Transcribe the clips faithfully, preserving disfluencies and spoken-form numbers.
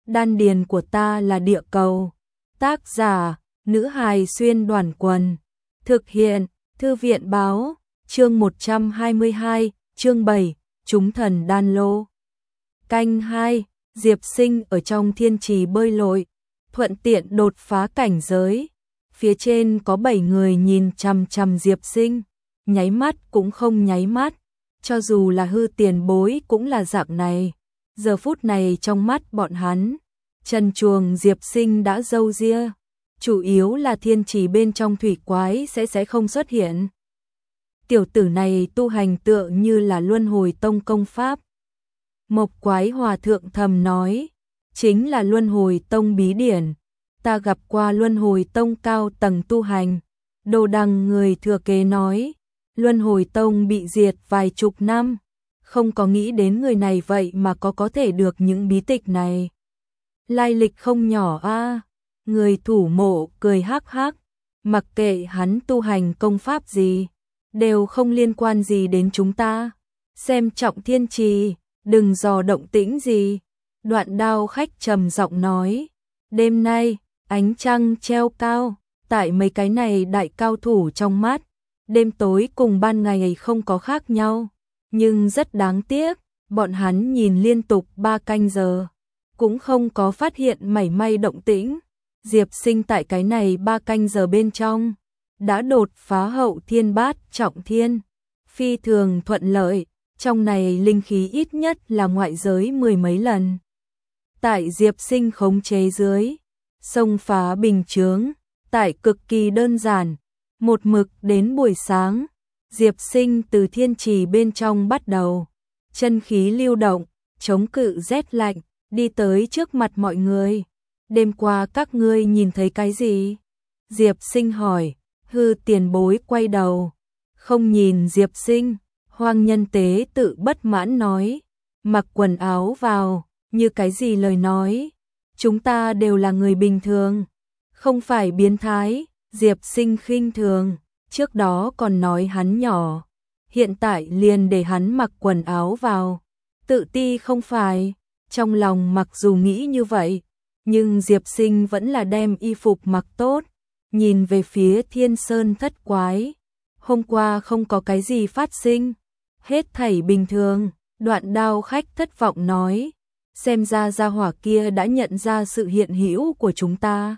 Đan điền của ta là địa cầu. Tác giả, nữ hài xuyên đoàn quần. Thực hiện, thư viện báo, chương một trăm hai mươi hai, chương bảy, chúng thần đan lô. Canh hai, Diệp Sinh ở trong thiên trì bơi lội, thuận tiện đột phá cảnh giới. Phía trên có bảy người nhìn chằm chằm Diệp Sinh, nháy mắt cũng không nháy mắt, cho dù là hư tiền bối cũng là dạng này. Giờ phút này trong mắt bọn hắn, trần truồng Diệp Sinh đã râu ria, chủ yếu là thiên trì bên trong thủy quái sẽ sẽ không xuất hiện. Tiểu tử này tu hành tựa như là luân hồi tông công pháp. Mộc Quái Hòa Thượng thầm nói, chính là luân hồi tông bí điển. Ta gặp qua luân hồi tông cao tầng tu hành. Đồ Đằng người thừa kế nói, luân hồi tông bị diệt vài chục năm, không có nghĩ đến người này vậy mà có có thể được những bí tịch này. Lai lịch không nhỏ a. Người thủ mộ cười hắc hắc, mặc kệ hắn tu hành công pháp gì, đều không liên quan gì đến chúng ta. Xem trọng thiên trì, đừng dò động tĩnh gì. Đoạn Đao khách trầm giọng nói, đêm nay ánh trăng treo cao, tại mấy cái này đại cao thủ trong mắt, đêm tối cùng ban ngày không có khác nhau, nhưng rất đáng tiếc, bọn hắn nhìn liên tục ba canh giờ, cũng không có phát hiện mảy may động tĩnh. Diệp Sinh tại cái này ba canh giờ bên trong, đã đột phá hậu thiên bát trọng thiên, phi thường thuận lợi, trong này linh khí ít nhất là ngoại giới mười mấy lần. Tại Diệp Sinh khống chế dưới, xông phá bình chướng, tại cực kỳ đơn giản, một mực đến buổi sáng, Diệp Sinh từ thiên trì bên trong bắt đầu, chân khí lưu động, chống cự rét lạnh, đi tới trước mặt mọi người. Đêm qua các ngươi nhìn thấy cái gì? Diệp Sinh hỏi. Hư tiền bối quay đầu, không nhìn Diệp Sinh. Hoang Nhân Tế tự bất mãn nói, mặc quần áo vào, như cái gì lời nói, chúng ta đều là người bình thường, không phải biến thái. Diệp Sinh khinh thường, trước đó còn nói hắn nhỏ, hiện tại liền để hắn mặc quần áo vào, tự ti không phải. Trong lòng mặc dù nghĩ như vậy, nhưng Diệp Sinh vẫn là đem y phục mặc tốt, nhìn về phía Thiên Sơn thất quái. Hôm qua không có cái gì phát sinh, hết thảy bình thường. Đoạn Đao khách thất vọng nói, xem ra gia hỏa kia đã nhận ra sự hiện hữu của chúng ta.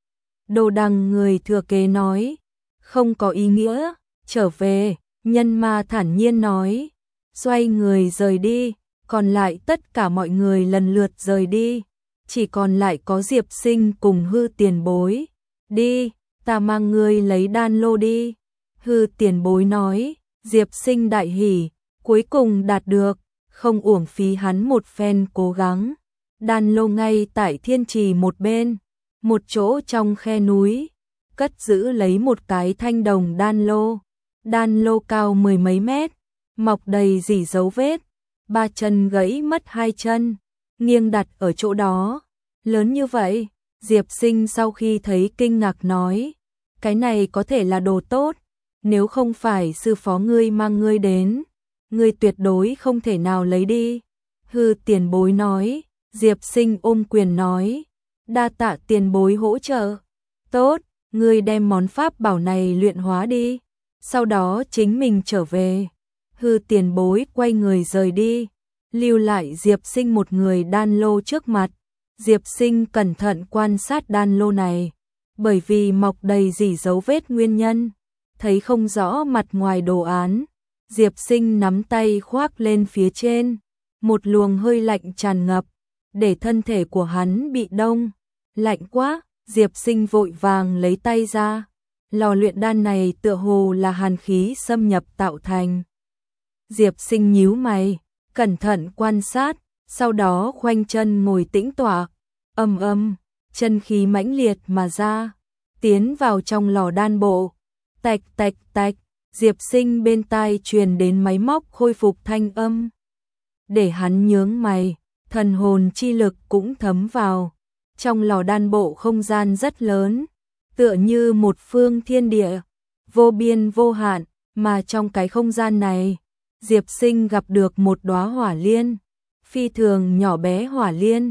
Đồ Đằng người thừa kế nói, không có ý nghĩa, trở về. Nhân Ma thản nhiên nói, xoay người rời đi, còn lại tất cả mọi người lần lượt rời đi, chỉ còn lại có Diệp Sinh cùng Hư tiền bối. Đi, ta mang ngươi lấy đan lô đi. Hư tiền bối nói. Diệp Sinh đại hỉ, cuối cùng đạt được, không uổng phí hắn một phen cố gắng. Đan lô ngay tại thiên trì một bên, một chỗ trong khe núi, cất giữ lấy một cái thanh đồng đan lô. Đan lô cao mười mấy mét, mọc đầy rỉ dấu vết, ba chân gãy mất hai chân, nghiêng đặt ở chỗ đó. Lớn như vậy, Diệp Sinh sau khi thấy kinh ngạc nói, cái này có thể là đồ tốt, nếu không phải sư phó ngươi mang ngươi đến, ngươi tuyệt đối không thể nào lấy đi. Hư tiền bối nói. Diệp Sinh ôm quyền nói, đa tạ tiền bối hỗ trợ. Tốt, ngươi đem món pháp bảo này luyện hóa đi, sau đó chính mình trở về. Hư tiền bối quay người rời đi, lưu lại Diệp Sinh một người đan lô trước mặt. Diệp Sinh cẩn thận quan sát đan lô này, bởi vì mọc đầy rỉ dấu vết nguyên nhân, thấy không rõ mặt ngoài đồ án. Diệp Sinh nắm tay khoác lên phía trên, một luồng hơi lạnh tràn ngập, để thân thể của hắn bị đông. Lạnh quá, Diệp Sinh vội vàng lấy tay ra. Lò luyện đan này tựa hồ là hàn khí xâm nhập tạo thành. Diệp Sinh nhíu mày, cẩn thận quan sát, sau đó khoanh chân ngồi tĩnh tọa. Ầm ầm, chân khí mãnh liệt mà ra, tiến vào trong lò đan bộ. Tạch tạch tạch, Diệp Sinh bên tai truyền đến máy móc khôi phục thanh âm. Để hắn nhướng mày, thần hồn chi lực cũng thấm vào. Trong lò đan bộ không gian rất lớn, tựa như một phương thiên địa, vô biên vô hạn, mà trong cái không gian này, Diệp Sinh gặp được một đóa hỏa liên, phi thường nhỏ bé hỏa liên.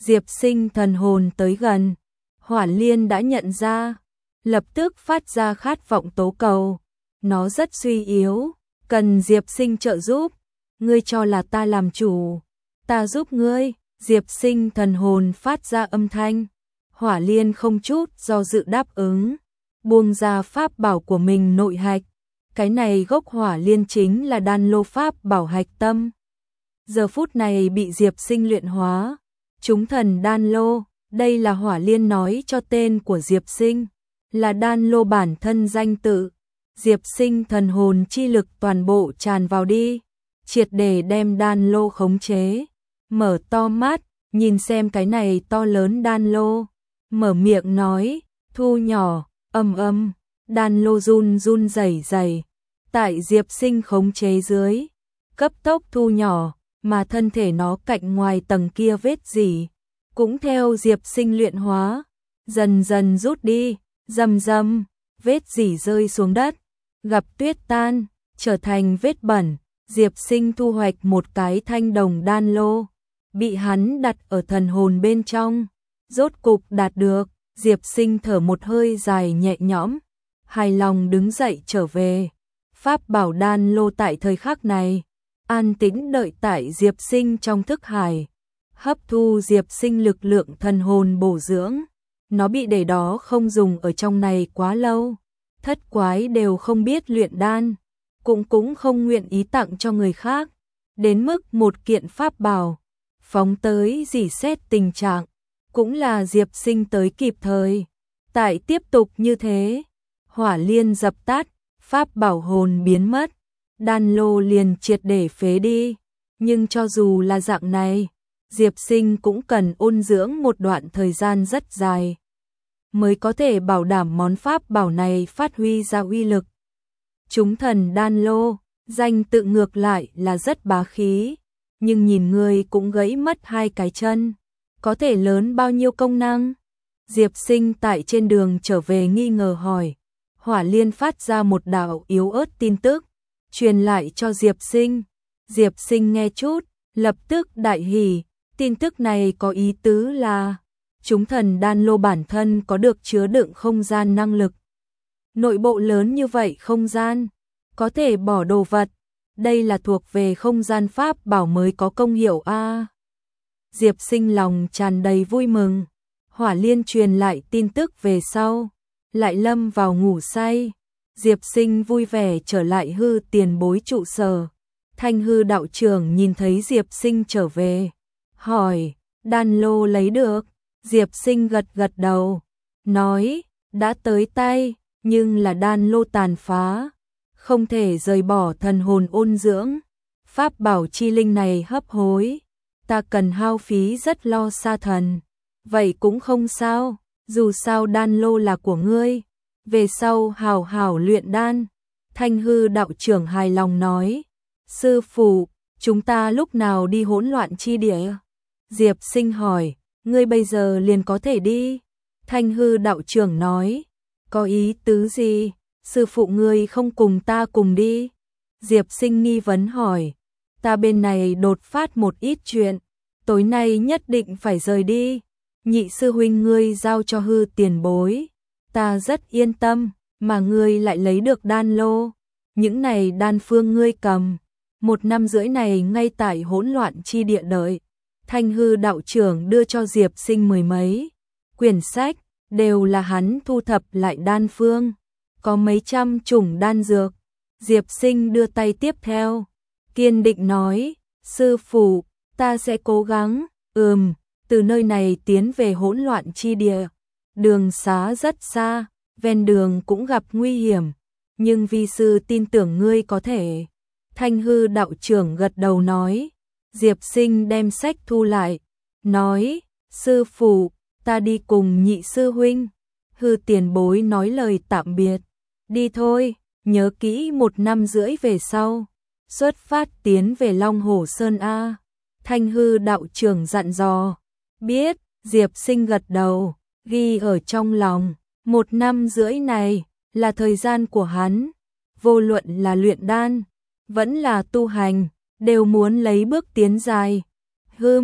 Diệp Sinh thần hồn tới gần, Hỏa Liên đã nhận ra, lập tức phát ra khát vọng tố cầu. Nó rất suy yếu, cần Diệp Sinh trợ giúp. Ngươi cho là ta làm chủ, ta giúp ngươi. Diệp Sinh thần hồn phát ra âm thanh. Hỏa Liên không chút do dự đáp ứng, buông ra pháp bảo của mình nội hạch. Cái này gốc Hỏa Liên chính là đan lô pháp bảo hạch tâm. Giờ phút này bị Diệp Sinh luyện hóa, chúng thần đan lô, đây là Hỏa Liên nói cho tên của Diệp Sinh, là đan lô bản thân danh tự. Diệp Sinh thần hồn chi lực toàn bộ tràn vào đi, triệt để đem đan lô khống chế. Mở to mắt, nhìn xem cái này to lớn đan lô, mở miệng nói, thu nhỏ, âm âm, đan lô run run rẩy rẩy, tại Diệp Sinh khống chế dưới, cấp tốc thu nhỏ, mà thân thể nó cạnh ngoài tầng kia vết rỉ, cũng theo Diệp Sinh luyện hóa, dần dần rút đi, rầm rầm, vết rỉ rơi xuống đất, gặp tuyết tan, trở thành vết bẩn. Diệp Sinh thu hoạch một cái thanh đồng đan lô, bị hắn đặt ở thần hồn bên trong, rốt cục đạt được. Diệp Sinh thở một hơi dài nhẹ nhõm, hài lòng đứng dậy trở về. Pháp bảo đan lô tại thời khắc này, an tĩnh đợi tại Diệp Sinh trong thức hải, hấp thu Diệp Sinh lực lượng thần hồn bổ dưỡng. Nó bị để đó không dùng ở trong này quá lâu, thất quái đều không biết luyện đan, cũng cũng không nguyện ý tặng cho người khác, đến mức một kiện pháp bảo phóng tới rỉ sét tình trạng, cũng là Diệp Sinh tới kịp thời. Tại tiếp tục như thế, Hỏa Liên dập tắt, pháp bảo hồn biến mất, đan lô liền triệt để phế đi. Nhưng cho dù là dạng này, Diệp Sinh cũng cần ôn dưỡng một đoạn thời gian rất dài, mới có thể bảo đảm món pháp bảo này phát huy ra uy lực. Chúng thần đan lô, danh tự ngược lại là rất bá khí, nhưng nhìn người cũng gãy mất hai cái chân, có thể lớn bao nhiêu công năng? Diệp Sinh tại trên đường trở về nghi ngờ hỏi. Hỏa Liên phát ra một đạo yếu ớt tin tức, truyền lại cho Diệp Sinh. Diệp Sinh nghe chút, lập tức đại hỉ, tin tức này có ý tứ là chúng thần đan lô bản thân có được chứa đựng không gian năng lực. Nội bộ lớn như vậy không gian, có thể bỏ đồ vật, đây là thuộc về không gian pháp bảo mới có công hiệu a. Diệp Sinh lòng tràn đầy vui mừng. Hỏa Liên truyền lại tin tức về sau, lại lâm vào ngủ say. Diệp Sinh vui vẻ trở lại hư tiền bối trụ sở. Thanh hư đạo trưởng nhìn thấy Diệp Sinh trở về, hỏi, đan lô lấy được? Diệp Sinh gật gật đầu, nói, đã tới tay, nhưng là đan lô tàn phá, không thể rời bỏ thần hồn ôn dưỡng. Pháp bảo chi linh này hấp hối, ta cần hao phí rất lo xa thần. Vậy cũng không sao, dù sao đan lô là của ngươi, về sau hào hào luyện đan. Thanh hư đạo trưởng hài lòng nói, sư phụ, chúng ta lúc nào đi hỗn loạn chi địa? Diệp Sinh hỏi, ngươi bây giờ liền có thể đi. Thanh hư đạo trưởng nói, có ý tứ gì? Sư phụ ngươi không cùng ta cùng đi? Diệp Sinh nghi vấn hỏi, ta bên này đột phát một ít chuyện, tối nay nhất định phải rời đi. Nhị sư huynh ngươi giao cho hư tiền bối, ta rất yên tâm, mà ngươi lại lấy được đan lô. Những này đan phương ngươi cầm, một năm rưỡi này ngay tại hỗn loạn chi địa đợi. Thanh hư đạo trưởng đưa cho Diệp Sinh mười mấy quyển sách, đều là hắn thu thập lại đan phương, có mấy trăm chủng đan dược. Diệp Sinh đưa tay tiếp theo, kiên định nói, sư phụ, ta sẽ cố gắng. Ừm, từ nơi này tiến về hỗn loạn chi địa, đường xá rất xa, ven đường cũng gặp nguy hiểm, nhưng vi sư tin tưởng ngươi có thể. Thanh hư đạo trưởng gật đầu nói. Diệp Sinh đem sách thu lại, nói, sư phụ, ta đi cùng nhị sư huynh. Hư tiền bối nói lời tạm biệt, đi thôi, nhớ kỹ một năm rưỡi về sau, xuất phát tiến về Long Hổ Sơn A. Thanh hư đạo trưởng dặn dò, biết. Diệp Sinh gật đầu, ghi ở trong lòng, một năm rưỡi này là thời gian của hắn, vô luận là luyện đan, vẫn là tu hành, đều muốn lấy bước tiến dài. Hừm,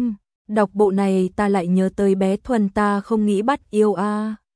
Đọc bộ này ta lại nhớ tới bé Thuần, ta không nghĩ bắt yêu a.